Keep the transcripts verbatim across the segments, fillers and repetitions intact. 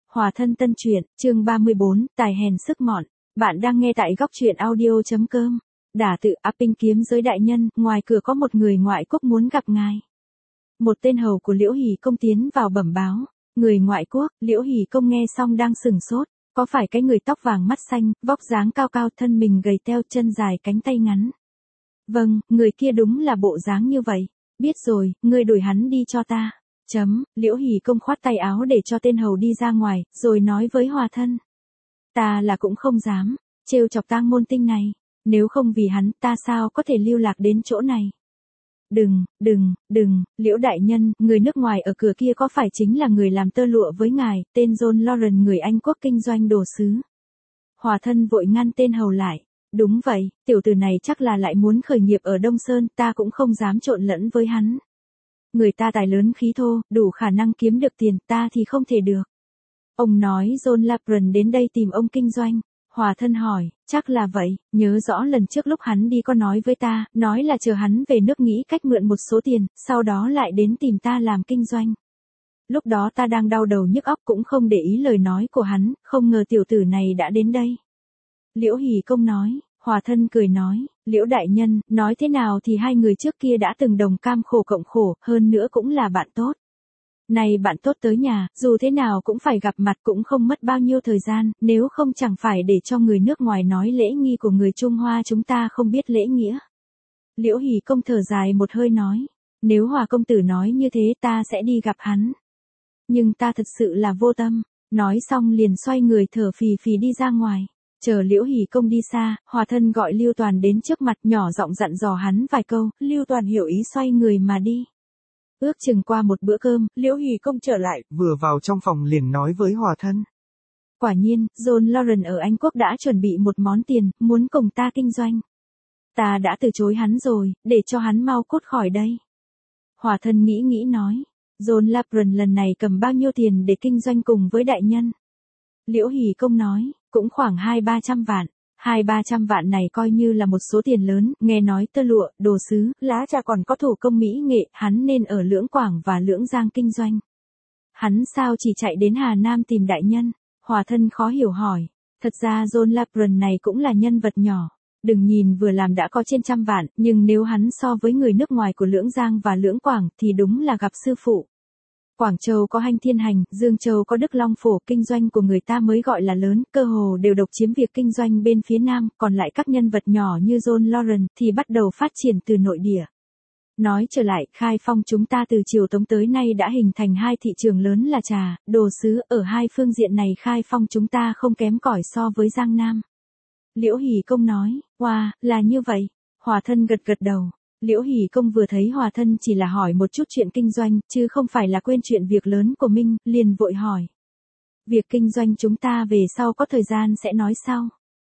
Hòa thân tân truyện, chương ba mươi bốn, tài hèn sức mọn. Bạn đang nghe tại góc truyện audio.com. Đả tự Apping kiếm giới đại nhân, ngoài cửa có một người ngoại quốc muốn gặp ngài. Một tên hầu của Liễu Hỷ Công tiến vào bẩm báo. Người ngoại quốc, Liễu Hỷ Công nghe xong đang sửng sốt. Có phải cái người tóc vàng mắt xanh, vóc dáng cao cao, thân mình gầy teo, chân dài cánh tay ngắn? Vâng, người kia đúng là bộ dáng như vậy. Biết rồi, ngươi đuổi hắn đi cho ta. Chấm, Liễu Hỷ Công khoát tay áo để cho tên hầu đi ra ngoài, rồi nói với Hòa thân. Ta là cũng không dám, trêu chọc tang môn tinh này, nếu không vì hắn ta sao có thể lưu lạc đến chỗ này. Đừng, đừng, đừng, Liễu đại nhân, người nước ngoài ở cửa kia có phải chính là người làm tơ lụa với ngài, tên John Lauren người Anh quốc kinh doanh đồ sứ. Hòa thân vội ngăn tên hầu lại. Đúng vậy, tiểu tử này chắc là lại muốn khởi nghiệp ở Đông Sơn, ta cũng không dám trộn lẫn với hắn. Người ta tài lớn khí thô, đủ khả năng kiếm được tiền, ta thì không thể được. Ông nói John Lauren đến đây tìm ông kinh doanh. Hòa thân hỏi, chắc là vậy, nhớ rõ lần trước lúc hắn đi có nói với ta, nói là chờ hắn về nước nghĩ cách mượn một số tiền, sau đó lại đến tìm ta làm kinh doanh. Lúc đó ta đang đau đầu nhức óc cũng không để ý lời nói của hắn, không ngờ tiểu tử này đã đến đây. Liễu Hỷ Công nói. Hòa thân cười nói, Liễu đại nhân, nói thế nào thì hai người trước kia đã từng đồng cam khổ cộng khổ, hơn nữa cũng là bạn tốt. Này bạn tốt tới nhà, dù thế nào cũng phải gặp mặt, cũng không mất bao nhiêu thời gian, nếu không chẳng phải để cho người nước ngoài nói lễ nghi của người Trung Hoa chúng ta không biết lễ nghĩa. Liễu Hỷ Công thở dài một hơi nói, nếu Hòa công tử nói như thế ta sẽ đi gặp hắn. Nhưng ta thật sự là vô tâm, nói xong liền xoay người thở phì phì đi ra ngoài. Chờ Liễu Hỷ Công đi xa, Hòa thân gọi Lưu Toàn đến trước mặt, nhỏ giọng dặn dò hắn vài câu, Lưu Toàn hiểu ý xoay người mà đi. Ước chừng qua một bữa cơm, Liễu Hỷ Công trở lại, vừa vào trong phòng liền nói với Hòa thân. Quả nhiên, John Lauren ở Anh Quốc đã chuẩn bị một món tiền, muốn cùng ta kinh doanh. Ta đã từ chối hắn rồi, để cho hắn mau cút khỏi đây. Hòa thân nghĩ nghĩ nói, John Lauren lần này cầm bao nhiêu tiền để kinh doanh cùng với đại nhân? Liễu Hỷ Công nói, cũng khoảng hai ba trăm vạn. Hai ba trăm vạn này coi như là một số tiền lớn, nghe nói tơ lụa, đồ sứ, lá trà còn có thủ công mỹ nghệ, hắn nên ở Lưỡng Quảng và Lưỡng Giang kinh doanh. Hắn sao chỉ chạy đến Hà Nam tìm đại nhân? Hòa thân khó hiểu hỏi. Thật ra John Lauren này cũng là nhân vật nhỏ. Đừng nhìn vừa làm đã có trên trăm vạn, nhưng nếu hắn so với người nước ngoài của Lưỡng Giang và Lưỡng Quảng thì đúng là gặp sư phụ. Quảng Châu có Hanh Thiên Hành, Dương Châu có Đức Long Phổ, kinh doanh của người ta mới gọi là lớn, cơ hồ đều độc chiếm việc kinh doanh bên phía Nam, còn lại các nhân vật nhỏ như John Lauren thì bắt đầu phát triển từ nội địa. Nói trở lại, Khai Phong chúng ta từ triều Tống tới nay đã hình thành hai thị trường lớn là trà, đồ sứ, ở hai phương diện này Khai Phong chúng ta không kém cỏi so với Giang Nam. Liễu Hỷ Công nói, wow, là như vậy. Hòa thân gật gật đầu. Liễu Hỷ Công vừa thấy Hòa thân chỉ là hỏi một chút chuyện kinh doanh, chứ không phải là quên chuyện việc lớn của mình, liền vội hỏi. Việc kinh doanh chúng ta về sau có thời gian sẽ nói sau.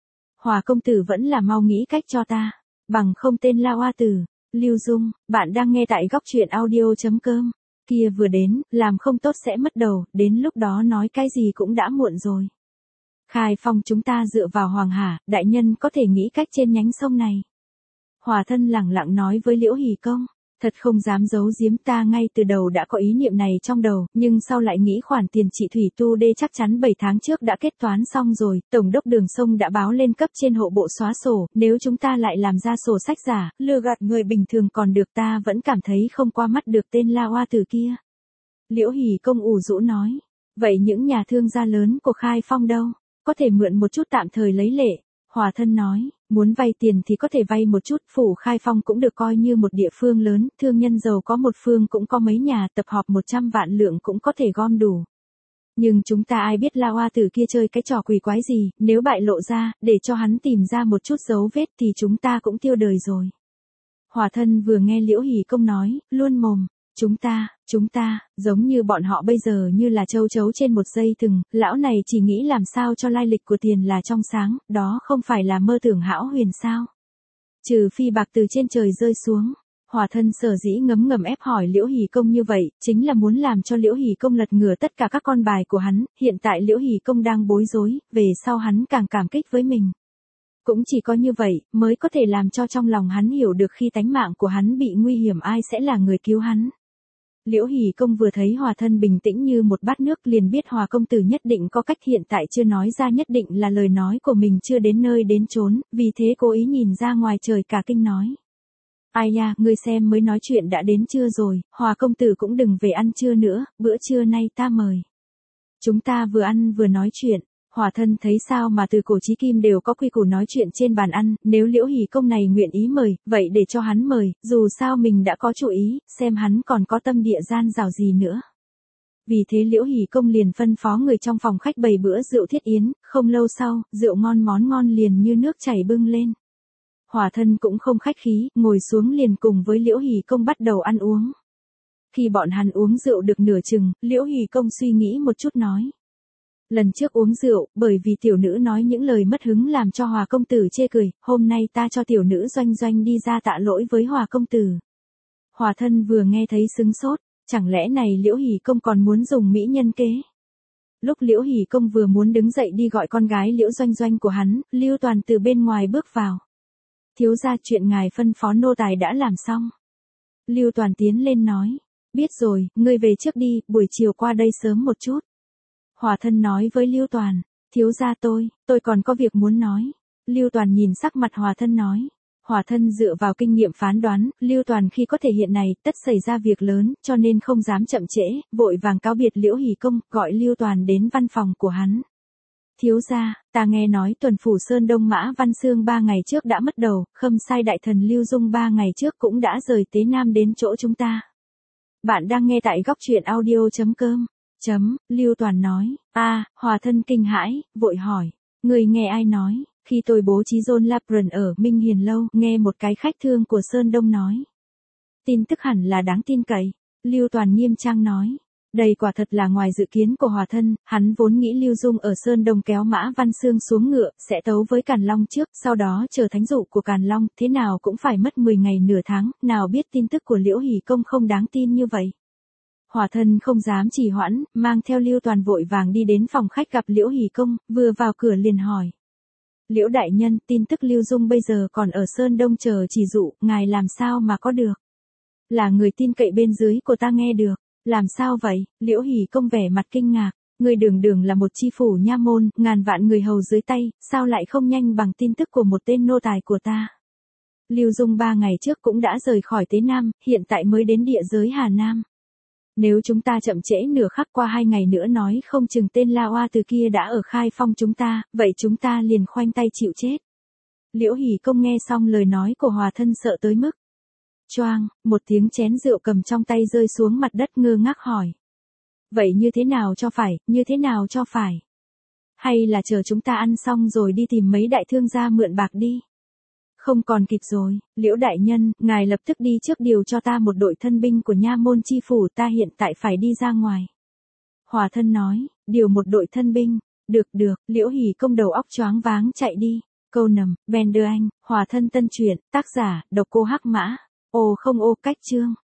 Hòa công tử vẫn là mau nghĩ cách cho ta, bằng không tên Lao A Tử. Lưu Dung, bạn đang nghe tại góc truyện audio.com. Kia vừa đến, làm không tốt sẽ mất đầu, đến lúc đó nói cái gì cũng đã muộn rồi. Khai Phong chúng ta dựa vào Hoàng Hà, đại nhân có thể nghĩ cách trên nhánh sông này. Hòa thân lẳng lặng nói với Liễu Hỷ Công, thật không dám giấu giếm, ta ngay từ đầu đã có ý niệm này trong đầu, nhưng sau lại nghĩ khoản tiền chị Thủy Tu Đê chắc chắn bảy tháng trước đã kết toán xong rồi, Tổng đốc Đường Sông đã báo lên cấp trên hộ bộ xóa sổ, nếu chúng ta lại làm ra sổ sách giả, lừa gạt người bình thường còn được, ta vẫn cảm thấy không qua mắt được tên La Hoa Tử kia. Liễu Hỷ Công ủ rũ nói, vậy những nhà thương gia lớn của Khai Phong đâu, có thể mượn một chút tạm thời lấy lệ. Hòa thân nói, muốn vay tiền thì có thể vay một chút, phủ Khai Phong cũng được coi như một địa phương lớn, thương nhân giàu có một phương cũng có mấy nhà, tập họp một trăm vạn lượng cũng có thể gom đủ. Nhưng chúng ta ai biết La Hoa Tử kia chơi cái trò quỷ quái gì, nếu bại lộ ra, để cho hắn tìm ra một chút dấu vết thì chúng ta cũng tiêu đời rồi. Hòa thân vừa nghe Liễu Hỷ Công nói, luôn mồm. Chúng ta, chúng ta, giống như bọn họ bây giờ như là châu chấu trên một dây thừng, lão này chỉ nghĩ làm sao cho lai lịch của tiền là trong sáng, đó không phải là mơ tưởng hão huyền sao. Trừ phi bạc từ trên trời rơi xuống. Hòa thân sở dĩ ngấm ngầm ép hỏi Liễu Hỷ Công như vậy, chính là muốn làm cho Liễu Hỷ Công lật ngửa tất cả các con bài của hắn, hiện tại Liễu Hỷ Công đang bối rối, về sau hắn càng cảm kích với mình. Cũng chỉ có như vậy, mới có thể làm cho trong lòng hắn hiểu được khi tánh mạng của hắn bị nguy hiểm ai sẽ là người cứu hắn. Liễu Hỷ Công vừa thấy Hòa Thân bình tĩnh như một bát nước liền biết Hòa công tử nhất định có cách, hiện tại chưa nói ra nhất định là lời nói của mình chưa đến nơi đến chốn, vì thế cố ý nhìn ra ngoài trời cả kinh nói. Ai nha, ngươi xem mới nói chuyện đã đến trưa rồi, Hòa công tử cũng đừng về ăn trưa nữa, bữa trưa nay ta mời. Chúng ta vừa ăn vừa nói chuyện. Hòa Thân thấy sao mà từ cổ chí kim đều có quy củ nói chuyện trên bàn ăn, nếu Liễu Hỷ Công này nguyện ý mời, vậy để cho hắn mời, dù sao mình đã có chủ ý, xem hắn còn có tâm địa gian dảo gì nữa. Vì thế Liễu Hỷ Công liền phân phó người trong phòng khách bày bữa rượu thiết yến, không lâu sau, rượu ngon món ngon liền như nước chảy bưng lên. Hòa Thân cũng không khách khí, ngồi xuống liền cùng với Liễu Hỷ Công bắt đầu ăn uống. Khi bọn hắn uống rượu được nửa chừng, Liễu Hỷ Công suy nghĩ một chút nói. Lần trước uống rượu, bởi vì tiểu nữ nói những lời mất hứng làm cho Hòa công tử chê cười, hôm nay ta cho tiểu nữ Doanh Doanh đi ra tạ lỗi với Hòa công tử. Hòa Thân vừa nghe thấy sững sốt, chẳng lẽ này Liễu Hỷ Công còn muốn dùng mỹ nhân kế. Lúc Liễu Hỷ Công vừa muốn đứng dậy đi gọi con gái Liễu Doanh Doanh của hắn, Lưu Toàn từ bên ngoài bước vào. Thiếu gia, chuyện ngài phân phó nô tài đã làm xong. Lưu Toàn tiến lên nói, biết rồi, ngươi về trước đi, buổi chiều qua đây sớm một chút. Hòa Thân nói với Lưu Toàn, thiếu gia tôi, tôi còn có việc muốn nói. Lưu Toàn nhìn sắc mặt Hòa Thân nói. Hòa Thân dựa vào kinh nghiệm phán đoán, Lưu Toàn khi có thể hiện này, tất xảy ra việc lớn, cho nên không dám chậm trễ, vội vàng cáo biệt Liễu Hỷ Công, gọi Lưu Toàn đến văn phòng của hắn. Thiếu gia, ta nghe nói tuần phủ Sơn Đông Mã Văn Xương ba ngày trước đã mất đầu, Khâm Sai đại thần Lưu Dung ba ngày trước cũng đã rời Tế Nam đến chỗ chúng ta. Bạn đang nghe tại góc truyện audio chấm com. Chấm, Lưu Toàn nói, a, Hòa Thân kinh hãi, vội hỏi, người nghe ai nói, khi tôi bố trí John Lapron ở Minh Hiền Lâu, nghe một cái khách thương của Sơn Đông nói. Tin tức hẳn là đáng tin cậy, Lưu Toàn nghiêm trang nói. Đây quả thật là ngoài dự kiến của Hòa Thân, hắn vốn nghĩ Lưu Dung ở Sơn Đông kéo Mã Văn Xương xuống ngựa, sẽ tấu với Càn Long trước, sau đó chờ thánh dụ của Càn Long, thế nào cũng phải mất mười ngày nửa tháng, nào biết tin tức của Liễu Hỷ Công không đáng tin như vậy. Hòa Thân không dám trì hoãn, mang theo Lưu Toàn vội vàng đi đến phòng khách gặp Liễu Hỷ Công, vừa vào cửa liền hỏi. Liễu đại nhân, tin tức Lưu Dung bây giờ còn ở Sơn Đông chờ chỉ dụ, ngài làm sao mà có được? Là người tin cậy bên dưới của ta nghe được. Làm sao vậy? Liễu Hỷ Công vẻ mặt kinh ngạc, người đường đường là một chi phủ nha môn, ngàn vạn người hầu dưới tay, sao lại không nhanh bằng tin tức của một tên nô tài của ta? Lưu Dung ba ngày trước cũng đã rời khỏi Tế Nam, hiện tại mới đến địa giới Hà Nam. Nếu chúng ta chậm trễ nửa khắc qua hai ngày nữa nói không chừng tên La Oa từ kia đã ở khai phong chúng ta, vậy chúng ta liền khoanh tay chịu chết. Liễu Hỷ Công nghe xong lời nói của Hòa Thân sợ tới mức. Choang, một tiếng chén rượu cầm trong tay rơi xuống mặt đất, ngơ ngác hỏi. Vậy như thế nào cho phải, như thế nào cho phải? Hay là chờ chúng ta ăn xong rồi đi tìm mấy đại thương gia mượn bạc đi? Không còn kịp rồi, Liễu đại nhân, ngài lập tức đi trước điều cho ta một đội thân binh của nha môn chi phủ, ta hiện tại phải đi ra ngoài. Hòa Thân nói, điều một đội thân binh, được được, Liễu Hỷ Công đầu óc choáng váng chạy đi. Câu nầm, Ben đưa anh, Hòa Thân tân truyện, tác giả, độc cô Hắc Mã. Ô không ô cách chương.